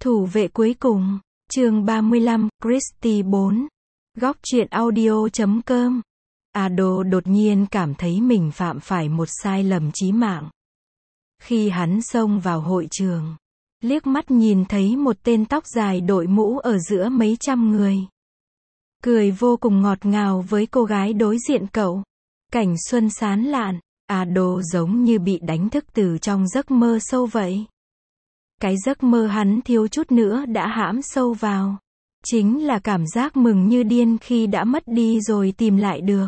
Thủ vệ cuối cùng, chương 35, Christie 4. Góc truyện audio.com. Ado đột nhiên cảm thấy mình phạm phải một sai lầm chí mạng. Khi hắn xông vào hội trường, liếc mắt nhìn thấy một tên tóc dài đội mũ ở giữa mấy trăm người. Cười vô cùng ngọt ngào với cô gái đối diện cậu. Cảnh xuân sán lạn, Ado giống như bị đánh thức từ trong giấc mơ sâu vậy. Cái giấc mơ hắn thiếu chút nữa đã hãm sâu vào. Chính là cảm giác mừng như điên khi đã mất đi rồi tìm lại được.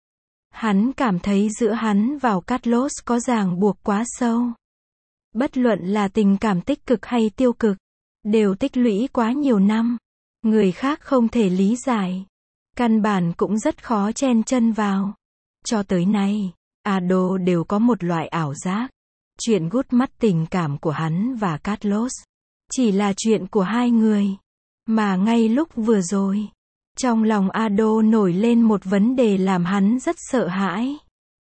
Hắn cảm thấy giữa hắn và Carlos có ràng buộc quá sâu. Bất luận là tình cảm tích cực hay tiêu cực, đều tích lũy quá nhiều năm. Người khác không thể lý giải. Căn bản cũng rất khó chen chân vào. Cho tới nay, Ado đều có một loại ảo giác. Chuyện gút mắt tình cảm của hắn và Carlos chỉ là chuyện của hai người. Mà ngay lúc vừa rồi, trong lòng Ado nổi lên một vấn đề làm hắn rất sợ hãi.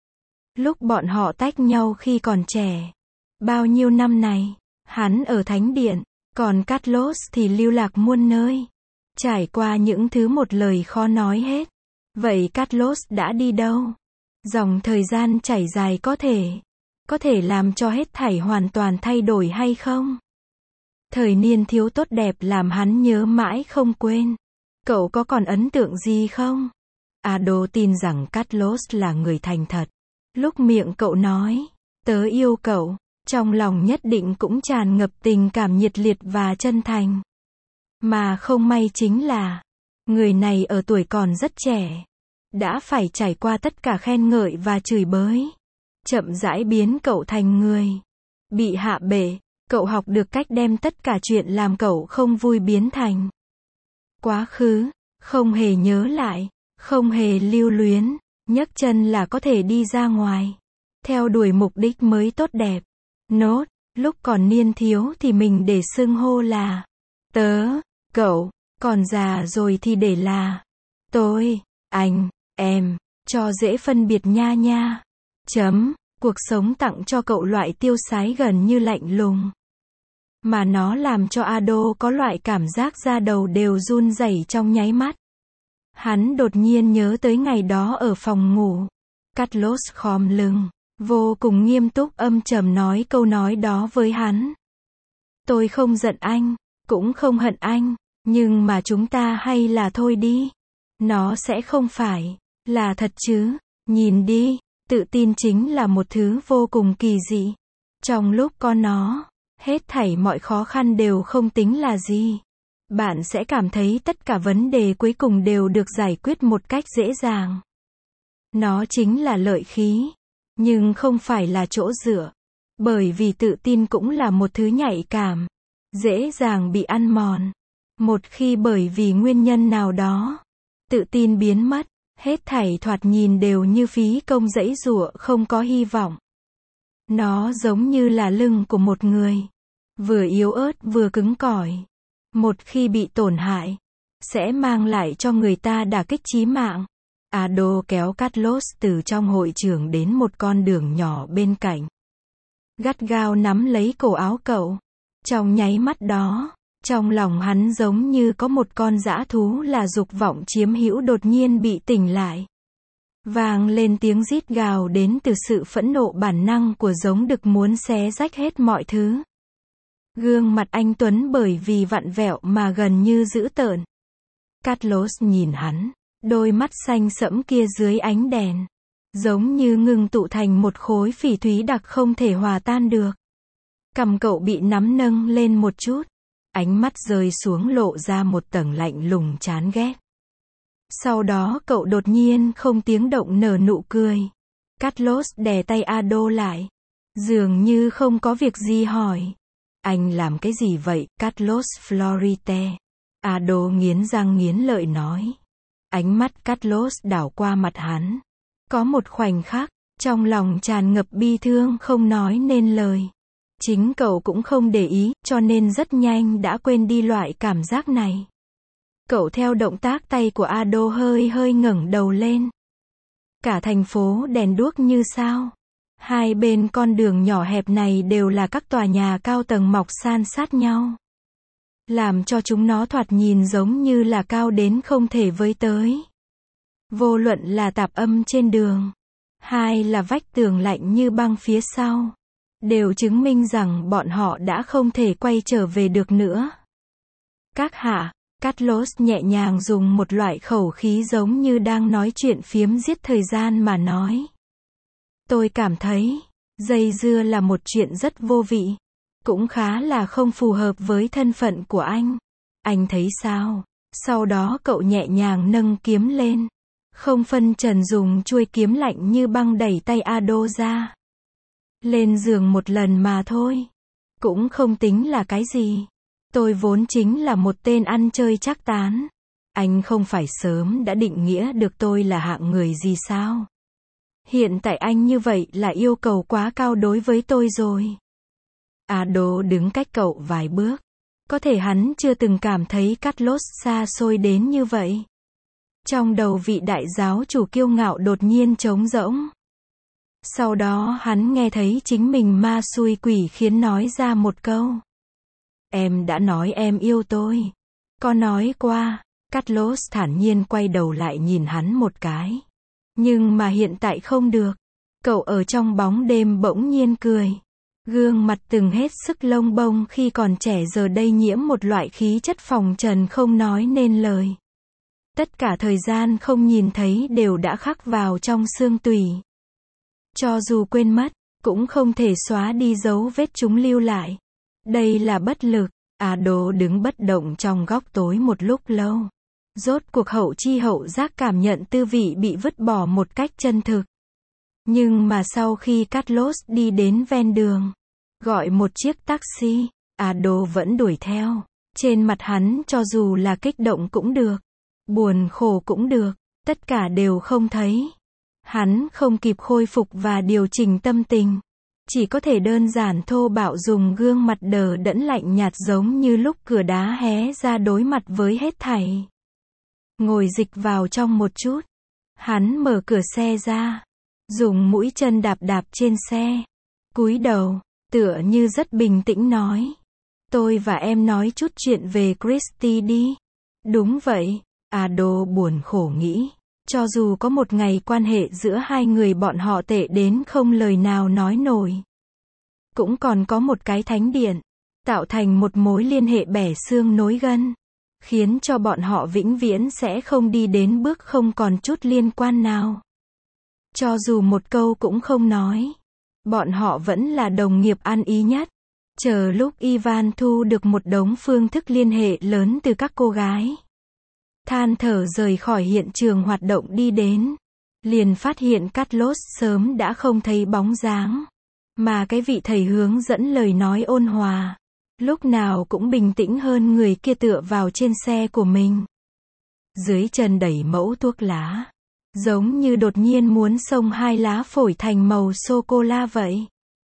Lúc bọn họ tách nhau khi còn trẻ, bao nhiêu năm này, hắn ở thánh điện, còn Carlos thì lưu lạc muôn nơi, trải qua những thứ một lời khó nói hết. Vậy Carlos đã đi đâu? Dòng thời gian chảy dài có thể làm cho hết thảy hoàn toàn thay đổi hay không? Thời niên thiếu tốt đẹp làm hắn nhớ mãi không quên. Cậu có còn ấn tượng gì không? Ado tin rằng Carlos là người thành thật. Lúc miệng cậu nói, tớ yêu cậu, trong lòng nhất định cũng tràn ngập tình cảm nhiệt liệt và chân thành. Mà không may chính là, người này ở tuổi còn rất trẻ, đã phải trải qua tất cả khen ngợi và chửi bới. Chậm rãi biến cậu thành người bị hạ bệ. Cậu học được cách đem tất cả chuyện làm cậu không vui biến thành quá khứ, không hề nhớ lại, không hề lưu luyến, nhấc chân là có thể đi ra ngoài, theo đuổi mục đích mới tốt đẹp. Nốt, lúc còn niên thiếu thì mình để xưng hô là tớ, cậu, còn già rồi thì để là tôi, anh, em, cho dễ phân biệt nha nha. Cuộc sống tặng cho cậu loại tiêu sái gần như lạnh lùng. Mà nó làm cho Ado có loại cảm giác da đầu đều run rẩy trong nháy mắt. Hắn đột nhiên nhớ tới ngày đó ở phòng ngủ. Carlos khom lưng, vô cùng nghiêm túc âm trầm nói câu nói đó với hắn. Tôi không giận anh, cũng không hận anh, nhưng mà chúng ta hay là thôi đi. Nó sẽ không phải là thật chứ. Nhìn đi, tự tin chính là một thứ vô cùng kỳ dị. Trong lúc có nó, hết thảy mọi khó khăn đều không tính là gì. Bạn sẽ cảm thấy tất cả vấn đề cuối cùng đều được giải quyết một cách dễ dàng. Nó chính là lợi khí, nhưng không phải là chỗ dựa. Bởi vì tự tin cũng là một thứ nhạy cảm, dễ dàng bị ăn mòn. Một khi bởi vì nguyên nhân nào đó, tự tin biến mất, hết thảy thoạt nhìn đều như phí công giãy giụa không có hy vọng. Nó giống như là lưng của một người, vừa yếu ớt vừa cứng cỏi. Một khi bị tổn hại, sẽ mang lại cho người ta đả kích chí mạng. Ado kéo Carlos từ trong hội trường đến một con đường nhỏ bên cạnh. Gắt gao nắm lấy cổ áo cậu. Trong nháy mắt đó, trong lòng hắn giống như có một con dã thú là dục vọng chiếm hữu đột nhiên bị tỉnh lại. Vang lên tiếng rít gào đến từ sự phẫn nộ bản năng của giống đực muốn xé rách hết mọi thứ. Gương mặt anh Tuấn bởi vì vặn vẹo mà gần như dữ tợn. Carlos nhìn hắn, đôi mắt xanh sẫm kia dưới ánh đèn, giống như ngưng tụ thành một khối phỉ thúy đặc không thể hòa tan được. Cằm cậu bị nắm nâng lên một chút, ánh mắt rơi xuống lộ ra một tầng lạnh lùng chán ghét. Sau đó cậu đột nhiên không tiếng động nở nụ cười. Carlos đè tay Ado lại, dường như không có việc gì hỏi. Anh làm cái gì vậy, Carlos Florite? Ado nghiến răng nghiến lợi nói. Ánh mắt Carlos đảo qua mặt hắn. Có một khoảnh khắc, trong lòng tràn ngập bi thương không nói nên lời. Chính cậu cũng không để ý, cho nên rất nhanh đã quên đi loại cảm giác này. Cậu theo động tác tay của Ado hơi ngẩng đầu lên. Cả thành phố đèn đuốc như sao. Hai bên con đường nhỏ hẹp này đều là các tòa nhà cao tầng mọc san sát nhau. làm cho chúng nó thoạt nhìn giống như là cao đến không thể với tới. Vô luận là tạp âm trên đường, hay là vách tường lạnh như băng phía sau, đều chứng minh rằng bọn họ đã không thể quay trở về được nữa. Các hạ, Carlos nhẹ nhàng dùng một loại khẩu khí giống như đang nói chuyện phiếm giết thời gian mà nói. Tôi cảm thấy, dây dưa là một chuyện rất vô vị, cũng khá là không phù hợp với thân phận của anh. Anh thấy sao? Sau đó cậu nhẹ nhàng nâng kiếm lên, không phân trần dùng chuôi kiếm lạnh như băng đẩy tay Ado ra. Lên giường một lần mà thôi, cũng không tính là cái gì. Tôi vốn chính là một tên ăn chơi trác tán. Anh không phải sớm đã định nghĩa được tôi là hạng người gì sao? Hiện tại anh như vậy là yêu cầu quá cao đối với tôi rồi. Ado đứng cách cậu vài bước. Có thể hắn chưa từng cảm thấy Carlos xa xôi đến như vậy. Trong đầu vị đại giáo chủ kiêu ngạo đột nhiên trống rỗng. Sau đó hắn nghe thấy chính mình ma xui quỷ khiến nói ra một câu. Em đã nói em yêu tôi. Có nói qua. Carlos thản nhiên quay đầu lại nhìn hắn một cái. Nhưng mà hiện tại không được. Cậu ở trong bóng đêm bỗng nhiên cười. Gương mặt từng hết sức lông bông khi còn trẻ giờ đây nhiễm một loại khí chất phồng trần không nói nên lời. Tất cả thời gian không nhìn thấy đều đã khắc vào trong xương tủy. Cho dù quên mất, cũng không thể xóa đi dấu vết chúng lưu lại. Đây là bất lực. Ado đứng bất động trong góc tối một lúc lâu. Rốt cuộc hậu chi hậu giác cảm nhận tư vị bị vứt bỏ một cách chân thực. Nhưng mà sau khi Carlos đi đến ven đường, gọi một chiếc taxi, Ado vẫn đuổi theo. Trên mặt hắn cho dù là kích động cũng được, buồn khổ cũng được, tất cả đều không thấy. Hắn không kịp khôi phục và điều chỉnh tâm tình. Chỉ có thể đơn giản thô bạo dùng gương mặt đờ đẫn lạnh nhạt giống như lúc cửa đá hé ra đối mặt với hết thảy. Ngồi dịch vào trong một chút. Hắn mở cửa xe ra. Dùng mũi chân đạp đạp trên xe. Cúi đầu, tựa như rất bình tĩnh nói. Tôi và em nói chút chuyện về Christy đi. Đúng vậy, Ado buồn khổ nghĩ. Cho dù có một ngày quan hệ giữa hai người bọn họ tệ đến không lời nào nói nổi. Cũng còn có một cái thánh điện, tạo thành một mối liên hệ bẻ xương nối gân. Khiến cho bọn họ vĩnh viễn sẽ không đi đến bước không còn chút liên quan nào. Cho dù một câu cũng không nói. Bọn họ vẫn là đồng nghiệp ăn ý nhất. Chờ lúc Ivan thu được một đống phương thức liên hệ lớn từ các cô gái. Than thở rời khỏi hiện trường hoạt động đi đến. Liền phát hiện Carlos sớm đã không thấy bóng dáng. Mà cái vị thầy hướng dẫn lời nói ôn hòa. Lúc nào cũng bình tĩnh hơn người kia tựa vào trên xe của mình. Dưới chân đẩy mẫu thuốc lá. Giống như đột nhiên muốn xông hai lá phổi thành màu sô-cô-la vậy.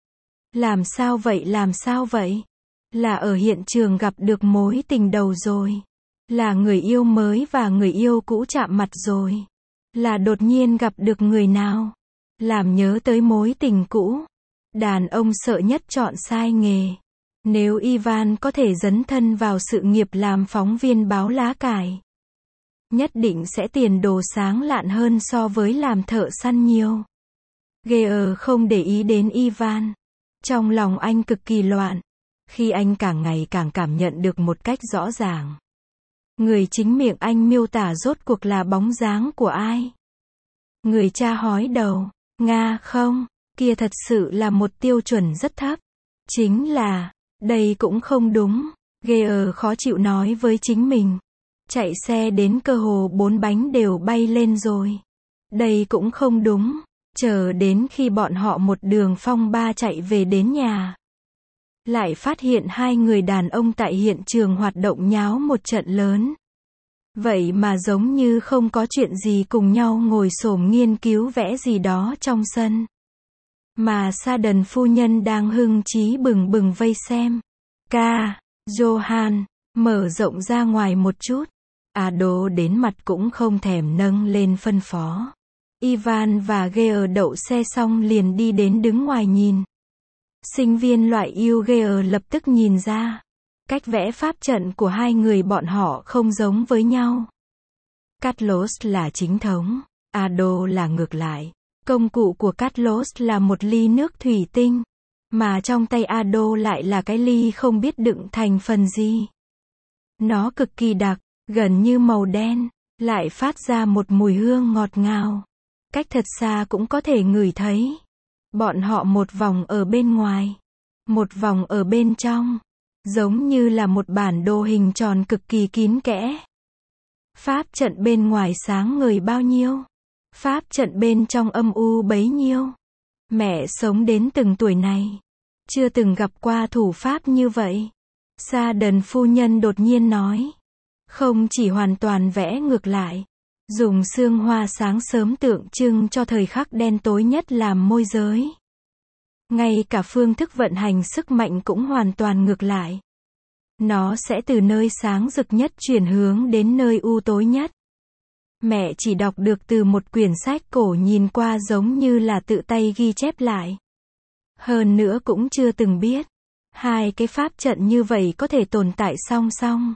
Làm sao vậy, làm sao vậy? Là ở hiện trường gặp được mối tình đầu rồi. Là người yêu mới và người yêu cũ chạm mặt rồi. Là đột nhiên gặp được người nào. Làm nhớ tới mối tình cũ. Đàn ông sợ nhất chọn sai nghề. Nếu Ivan có thể dấn thân vào sự nghiệp làm phóng viên báo lá cải, nhất định sẽ tiền đồ sáng lạn hơn so với làm thợ săn nhiều. Gear không để ý đến Ivan. Trong lòng anh cực kỳ loạn. Khi anh càng ngày càng cảm nhận được một cách rõ ràng. Người chính miệng anh miêu tả rốt cuộc là bóng dáng của ai? Người cha hói đầu. Nga không, kia thật sự là một tiêu chuẩn rất thấp. Chính là, đây cũng không đúng. Gear khó chịu nói với chính mình. Chạy xe đến cơ hồ 4 bánh đều bay lên rồi. Đây cũng không đúng. Chờ đến khi bọn họ một đường phong ba chạy về đến nhà. Lại phát hiện hai người đàn ông tại hiện trường hoạt động nháo một trận lớn. Vậy mà giống như không có chuyện gì cùng nhau ngồi xổm nghiên cứu vẽ gì đó trong sân. Mà Sa Đần phu nhân đang hưng trí bừng bừng vây xem. Johan, mở rộng ra ngoài một chút. Ado đến mặt cũng không thèm nâng lên phân phó. Ivan và Gear đậu xe xong liền đi đến đứng ngoài nhìn. Sinh viên loại yêu Gear lập tức nhìn ra. Cách vẽ pháp trận của hai người bọn họ không giống với nhau. Carlos là chính thống, Ado là ngược lại. Công cụ của Carlos là một ly nước thủy tinh, mà trong tay Ado lại là cái ly không biết đựng thành phần gì. Nó cực kỳ đặc, gần như màu đen, lại phát ra một mùi hương ngọt ngào. Cách thật xa cũng có thể ngửi thấy. Bọn họ một vòng ở bên ngoài, một vòng ở bên trong, giống như là một bản đồ hình tròn cực kỳ kín kẽ. Pháp trận bên ngoài sáng ngời bao nhiêu, pháp trận bên trong âm u bấy nhiêu. Mẹ sống đến từng tuổi này, chưa từng gặp qua thủ pháp như vậy. Sa Đần phu nhân đột nhiên nói. Không chỉ hoàn toàn vẽ ngược lại, dùng sương hoa sáng sớm tượng trưng cho thời khắc đen tối nhất làm môi giới. Ngay cả phương thức vận hành sức mạnh cũng hoàn toàn ngược lại. Nó sẽ từ nơi sáng rực nhất chuyển hướng đến nơi u tối nhất. Mẹ chỉ đọc được từ một quyển sách cổ nhìn qua giống như là tự tay ghi chép lại. Hơn nữa cũng chưa từng biết, hai cái pháp trận như vậy có thể tồn tại song song.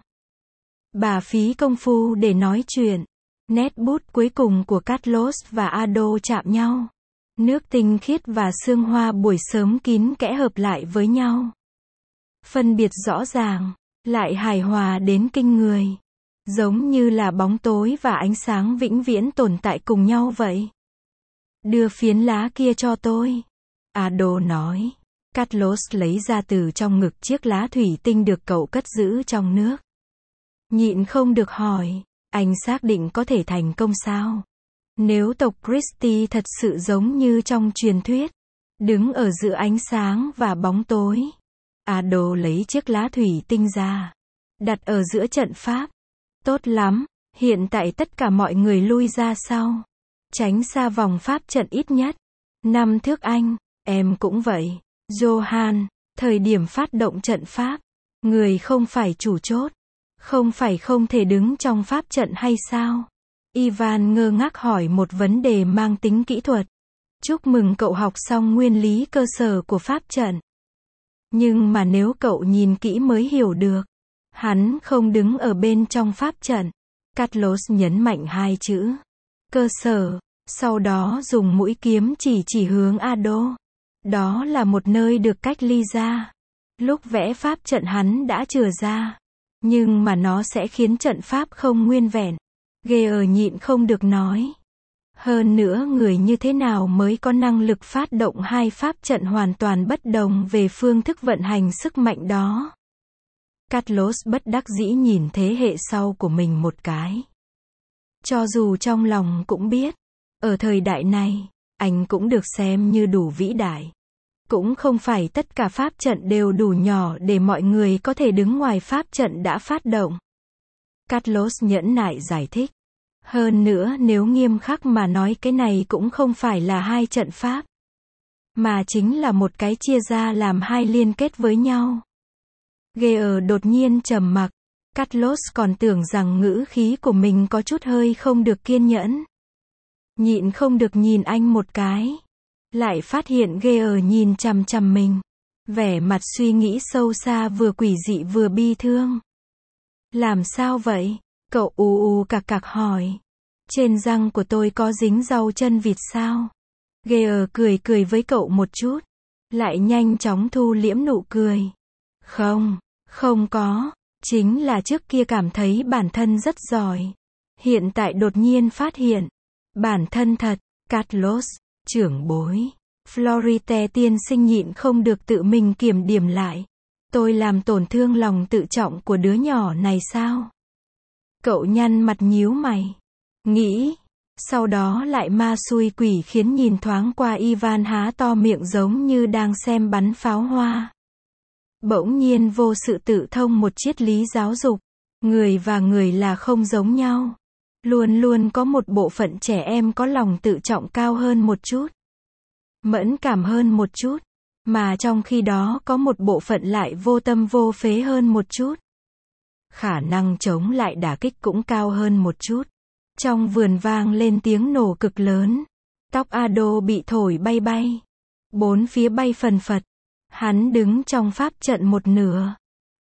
Bà phí công phu để nói chuyện. Nét bút cuối cùng của Carlos và Ado chạm nhau. Nước tinh khiết và sương hoa buổi sớm kín kẽ hợp lại với nhau. Phân biệt rõ ràng, lại hài hòa đến kinh người. Giống như là bóng tối và ánh sáng vĩnh viễn tồn tại cùng nhau vậy. Đưa phiến lá kia cho tôi. Ado nói. Carlos lấy ra từ trong ngực chiếc lá thủy tinh được cậu cất giữ trong nước. Nhịn không được hỏi, anh xác định có thể thành công sao? Nếu tộc Christie thật sự giống như trong truyền thuyết, đứng ở giữa ánh sáng và bóng tối. Ado lấy chiếc lá thủy tinh ra, đặt ở giữa trận pháp. Tốt lắm, hiện tại tất cả mọi người lui ra sau. Tránh xa vòng pháp trận ít nhất 5 thước anh, em cũng vậy. Johan, thời điểm phát động trận pháp, người không phải chủ chốt. Không phải không thể đứng trong pháp trận hay sao? Ivan ngơ ngác hỏi một vấn đề mang tính kỹ thuật. Chúc mừng cậu học xong nguyên lý cơ sở của pháp trận. Nhưng mà nếu cậu nhìn kỹ mới hiểu được. Hắn không đứng ở bên trong pháp trận. Carlos nhấn mạnh hai chữ. Cơ sở. Sau đó dùng mũi kiếm chỉ hướng Ado. Đó là một nơi được cách ly ra. Lúc vẽ pháp trận hắn đã chừa ra. Nhưng mà nó sẽ khiến trận pháp không nguyên vẹn. Gear nhịn không được nói. Hơn nữa người như thế nào mới có năng lực phát động hai pháp trận hoàn toàn bất đồng về phương thức vận hành sức mạnh đó. Carlos bất đắc dĩ nhìn thế hệ sau của mình một cái. Cho dù trong lòng cũng biết, ở thời đại này, anh cũng được xem như đủ vĩ đại. Cũng không phải tất cả pháp trận đều đủ nhỏ để mọi người có thể đứng ngoài pháp trận đã phát động. Carlos nhẫn nại giải thích. Hơn nữa nếu nghiêm khắc mà nói cái này cũng không phải là hai trận pháp, mà chính là một cái chia ra làm hai liên kết với nhau. Gear đột nhiên trầm mặc. Carlos còn tưởng rằng ngữ khí của mình có chút hơi không được kiên nhẫn. Nhịn không được nhìn anh một cái. Lại phát hiện Gear nhìn chằm chằm mình. Vẻ mặt suy nghĩ sâu xa vừa quỷ dị vừa bi thương. Làm sao vậy? Cậu ù cặc cặc hỏi. Trên răng của tôi có dính rau chân vịt sao? Gear cười với cậu một chút. Lại nhanh chóng thu liễm nụ cười. Không có. Chính là trước kia cảm thấy bản thân rất giỏi. Hiện tại đột nhiên phát hiện. Bản thân thật. Carlos, trưởng bối. Florite tiên sinh nhịn không được tự mình kiểm điểm lại. Tôi làm tổn thương lòng tự trọng của đứa nhỏ này sao? Cậu nhăn mặt nhíu mày. Nghĩ. Sau đó lại ma xui quỷ khiến nhìn thoáng qua Ivan há to miệng giống như đang xem bắn pháo hoa. Bỗng nhiên vô sự tự thông một triết lý giáo dục. Người và người là không giống nhau. Luôn luôn có một bộ phận trẻ em có lòng tự trọng cao hơn một chút. Mẫn cảm hơn một chút. Mà trong khi đó có một bộ phận lại vô tâm vô phế hơn một chút. Khả năng chống lại đả kích cũng cao hơn một chút. Trong vườn vang lên tiếng nổ cực lớn. Tóc Ado bị thổi bay. Bốn phía bay phần phật. Hắn đứng trong pháp trận một nửa.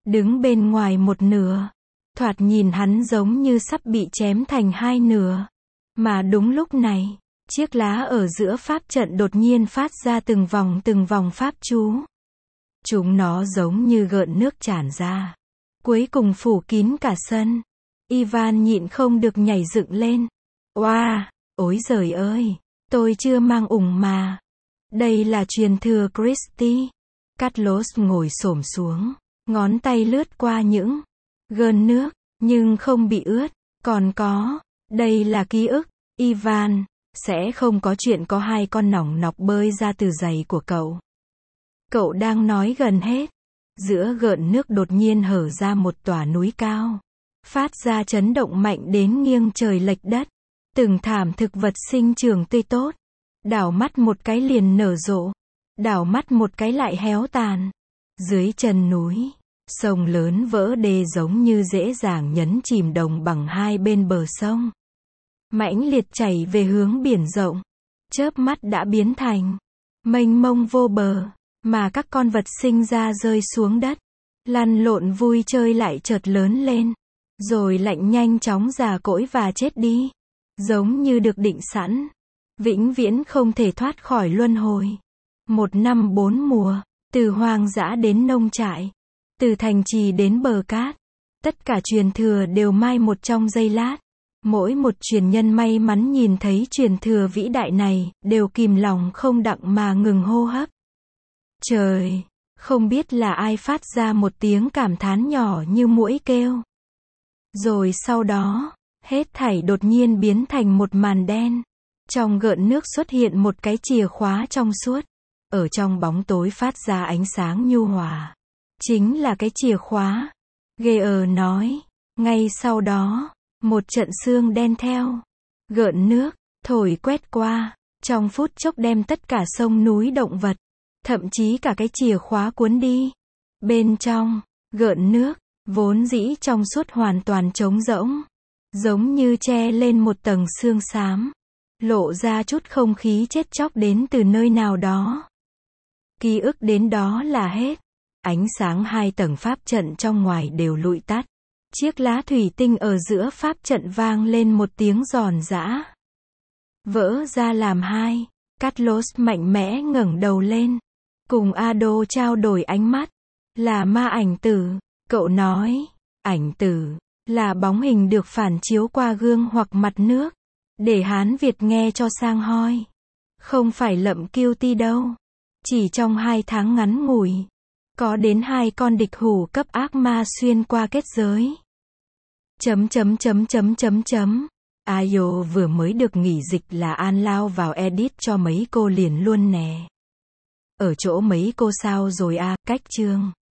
đứng bên ngoài một nửa. Thoạt nhìn hắn giống như sắp bị chém thành hai nửa. Mà đúng lúc này, chiếc lá ở giữa pháp trận đột nhiên phát ra từng vòng pháp chú. Chúng nó giống như gợn nước tràn ra. Cuối cùng phủ kín cả sân. Ivan nhịn không được nhảy dựng lên. Oa, ối giời ơi, tôi chưa mang ủng mà. Đây là truyền thừa Christie. Carlos ngồi xổm xuống, ngón tay lướt qua những gợn nước, nhưng không bị ướt. Còn có, đây là ký ức, Ivan, sẽ không có chuyện có hai con nòng nọc bơi ra từ giày của cậu. Cậu đang nói gần hết. Giữa gợn nước đột nhiên hở ra một tòa núi cao. Phát ra chấn động mạnh đến nghiêng trời lệch đất. Từng thảm thực vật sinh trưởng tươi tốt. Đảo mắt một cái liền nở rộ. Đảo mắt một cái lại héo tàn. Dưới chân núi, sông lớn vỡ đê giống như dễ dàng nhấn chìm đồng bằng hai bên bờ sông. Mãnh liệt chảy về hướng biển rộng. Chớp mắt đã biến thành mênh mông vô bờ. Mà các con vật sinh ra rơi xuống đất. Lăn lộn vui chơi lại chợt lớn lên. Rồi lạnh nhanh chóng già cỗi và chết đi. Giống như được định sẵn. Vĩnh viễn không thể thoát khỏi luân hồi. Một năm bốn mùa. Từ hoang dã đến nông trại. Từ thành trì đến bờ cát. Tất cả truyền thừa đều mai một trong giây lát. Mỗi một truyền nhân may mắn nhìn thấy truyền thừa vĩ đại này, đều kìm lòng không đặng mà ngừng hô hấp. Trời, không biết là ai phát ra một tiếng cảm thán nhỏ như muỗi kêu. Rồi sau đó, hết thảy đột nhiên biến thành một màn đen. Trong gợn nước xuất hiện một cái chìa khóa trong suốt. Ở trong bóng tối phát ra ánh sáng nhu hòa. Chính là cái chìa khóa. Gear nói. Ngay sau đó, một trận sương đen theo gợn nước, thổi quét qua. Trong phút chốc đem tất cả sông núi động vật. Thậm chí cả cái chìa khóa cuốn đi. Bên trong, gợn nước, vốn dĩ trong suốt hoàn toàn trống rỗng. Giống như che lên một tầng sương xám. Lộ ra chút không khí chết chóc đến từ nơi nào đó. Ký ức đến đó là hết. Ánh sáng hai tầng pháp trận trong ngoài đều lụi tắt. Chiếc lá thủy tinh ở giữa pháp trận vang lên một tiếng giòn giã. Vỡ ra làm hai. Carlos mạnh mẽ ngẩng đầu lên. Cùng Ado trao đổi ánh mắt. Là ma ảnh tử. Cậu nói. Ảnh tử. Là bóng hình được phản chiếu qua gương hoặc mặt nước. Để Hán Việt nghe cho sang hoi. Không phải lậm kiêu ti đâu. Chỉ trong 2 tháng ngắn ngủi. Có đến 2 con địch hủ cấp ác ma xuyên qua kết giới. Ayo vừa mới được nghỉ dịch là An lao vào edit cho mấy cô liền luôn nè. Ở chỗ mấy cô sao rồi à, cách chương.